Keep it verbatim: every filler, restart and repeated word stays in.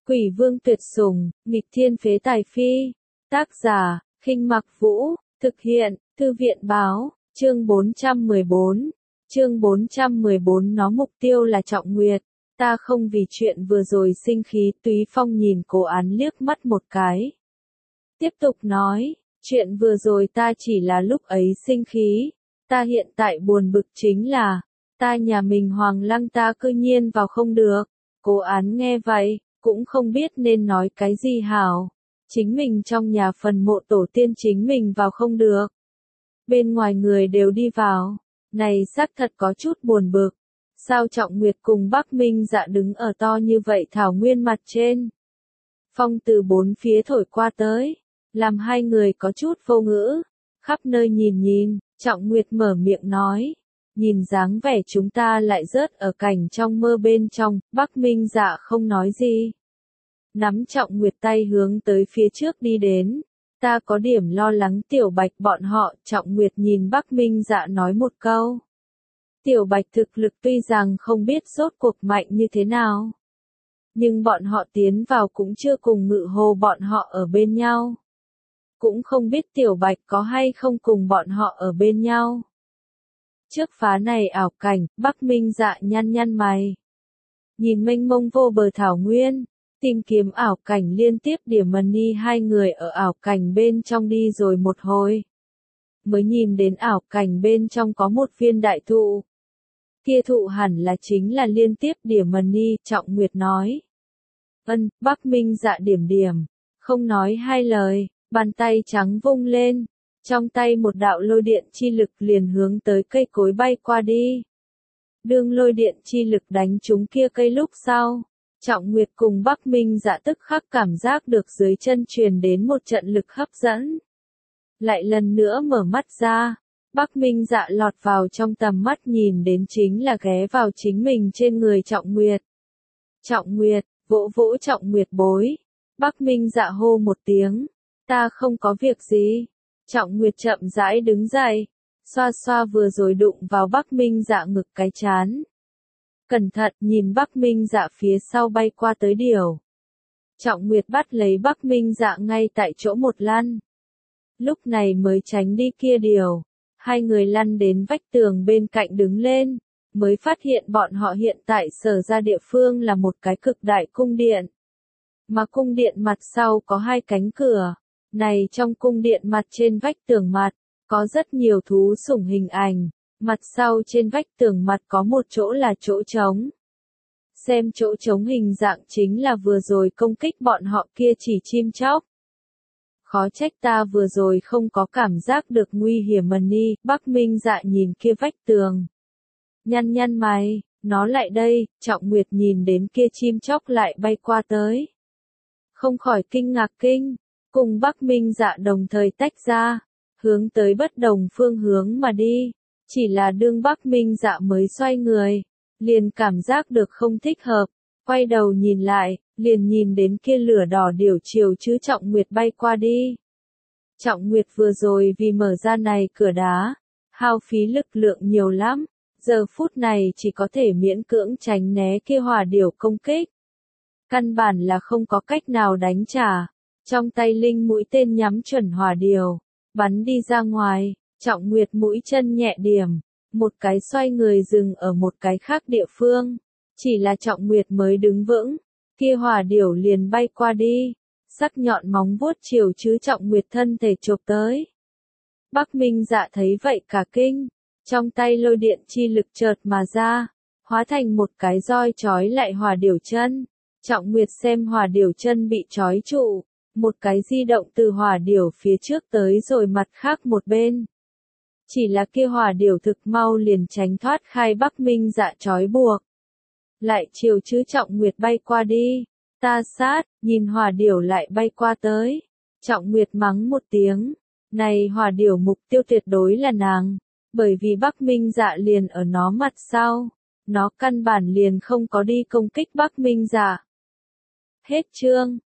Quỷ vương tuyệt sủng, nghịch thiên phế tài phi. Tác giả, Khinh Mặc Vũ, thực hiện, Thư viện báo, chương bốn trăm mười bốn. Chương bốn trăm mười bốn nó mục tiêu là Trọng Nguyệt. Ta không vì chuyện vừa rồi sinh khí. Túy Phong nhìn Cố Án liếc mắt một cái. Tiếp tục nói, chuyện vừa rồi ta chỉ là lúc ấy sinh khí. Ta hiện tại buồn bực chính là, ta nhà mình Hoàng Lăng ta cư nhiên vào không được. Cố Án nghe vậy, cũng không biết nên nói cái gì hảo. Chính mình trong nhà phần mộ tổ tiên chính mình vào không được. Bên ngoài người đều đi vào. Này xác thật có chút buồn bực. Sao Trọng Nguyệt cùng Bắc Minh Dạ đứng ở to như vậy thảo nguyên mặt trên. Phong từ bốn phía thổi qua tới, làm hai người có chút vô ngữ. Khắp nơi nhìn nhìn, Trọng Nguyệt mở miệng nói. Nhìn dáng vẻ chúng ta lại rớt ở cảnh trong mơ bên trong, Bắc Minh Dạ không nói gì. Nắm Trọng Nguyệt tay hướng tới phía trước đi đến. Ta có điểm lo lắng Tiểu Bạch bọn họ. Trọng Nguyệt nhìn Bắc Minh Dạ nói một câu. Tiểu Bạch thực lực tuy rằng không biết rốt cuộc mạnh như thế nào. Nhưng bọn họ tiến vào cũng chưa cùng Ngự Hồ bọn họ ở bên nhau. Cũng không biết Tiểu Bạch có hay không cùng bọn họ ở bên nhau. Trước phá này ảo cảnh, Bắc Minh Dạ nhăn nhăn mày. Nhìn mênh mông vô bờ thảo nguyên, tìm kiếm ảo cảnh liên tiếp điểm mần ni hai người ở ảo cảnh bên trong đi rồi một hồi. Mới nhìn đến ảo cảnh bên trong có một viên đại thụ. Kia thụ hẳn là chính là liên tiếp điểm mần ni, Trọng Nguyệt nói. Ân, Bắc Minh Dạ điểm điểm, không nói hai lời, bàn tay trắng vung lên. Trong tay một đạo lôi điện chi lực liền hướng tới cây cối bay qua đi. Đương lôi điện chi lực đánh trúng kia cây lúc sau, Trọng Nguyệt cùng Bắc Minh Dạ tức khắc cảm giác được dưới chân truyền đến một trận lực hấp dẫn. Lại lần nữa mở mắt ra, Bắc Minh Dạ lọt vào trong tầm mắt nhìn đến chính là ghé vào chính mình trên người Trọng Nguyệt. Trọng Nguyệt, vỗ vỗ Trọng Nguyệt bối. Bắc Minh Dạ hô một tiếng, ta không có việc gì. Trọng Nguyệt chậm rãi đứng dậy, xoa xoa vừa rồi đụng vào Bắc Minh Dạ ngực cái chán. Cẩn thận nhìn Bắc Minh Dạ phía sau bay qua tới điều. Trọng Nguyệt bắt lấy Bắc Minh Dạ ngay tại chỗ một lăn. Lúc này mới tránh đi kia điều. Hai người lăn đến vách tường bên cạnh đứng lên, mới phát hiện bọn họ hiện tại sở ra địa phương là một cái cực đại cung điện. Mà cung điện mặt sau có hai cánh cửa. Này trong cung điện mặt trên vách tường mặt, có rất nhiều thú sủng hình ảnh, mặt sau trên vách tường mặt có một chỗ là chỗ trống. Xem chỗ trống hình dạng chính là vừa rồi công kích bọn họ kia chỉ chim chóc. Khó trách ta vừa rồi không có cảm giác được nguy hiểm mần ni, Bắc Minh Dạ nhìn kia vách tường. Nhăn nhăn mày, nó lại đây, Trọng Nguyệt nhìn đến kia chim chóc lại bay qua tới. Không khỏi kinh ngạc kinh. Cùng Bắc Minh Dạ đồng thời tách ra, hướng tới bất đồng phương hướng mà đi. Chỉ là đương Bắc Minh Dạ mới xoay người, liền cảm giác được không thích hợp, quay đầu nhìn lại, liền nhìn đến kia lửa đỏ điểu chiều chứ Trọng Nguyệt bay qua đi. Trọng Nguyệt vừa rồi vì mở ra này cửa đá, hao phí lực lượng nhiều lắm, giờ phút này chỉ có thể miễn cưỡng tránh né kia hỏa điểu công kích. Căn bản là không có cách nào đánh trả. Trong tay linh mũi tên nhắm chuẩn hỏa điều, bắn đi ra ngoài, Trọng Nguyệt mũi chân nhẹ điểm, một cái xoay người dừng ở một cái khác địa phương. Chỉ là Trọng Nguyệt mới đứng vững, kia hỏa điểu liền bay qua đi, sắc nhọn móng vuốt chiều chứ Trọng Nguyệt thân thể chộp tới. Bắc Minh Dạ thấy vậy cả kinh, trong tay lôi điện chi lực chợt mà ra, hóa thành một cái roi trói lại hỏa điểu chân. Trọng Nguyệt xem hỏa điểu chân bị trói trụ. Một cái di động từ hỏa điểu phía trước tới rồi mặt khác một bên. Chỉ là kia hỏa điểu thực mau liền tránh thoát khai Bắc Minh Dạ trói buộc. Lại chiều chứ Trọng Nguyệt bay qua đi. Ta sát, nhìn hỏa điểu lại bay qua tới. Trọng Nguyệt mắng một tiếng. Này hỏa điểu mục tiêu tuyệt đối là nàng. Bởi vì Bắc Minh Dạ liền ở nó mặt sau. Nó căn bản liền không có đi công kích Bắc Minh Dạ. Hết chương.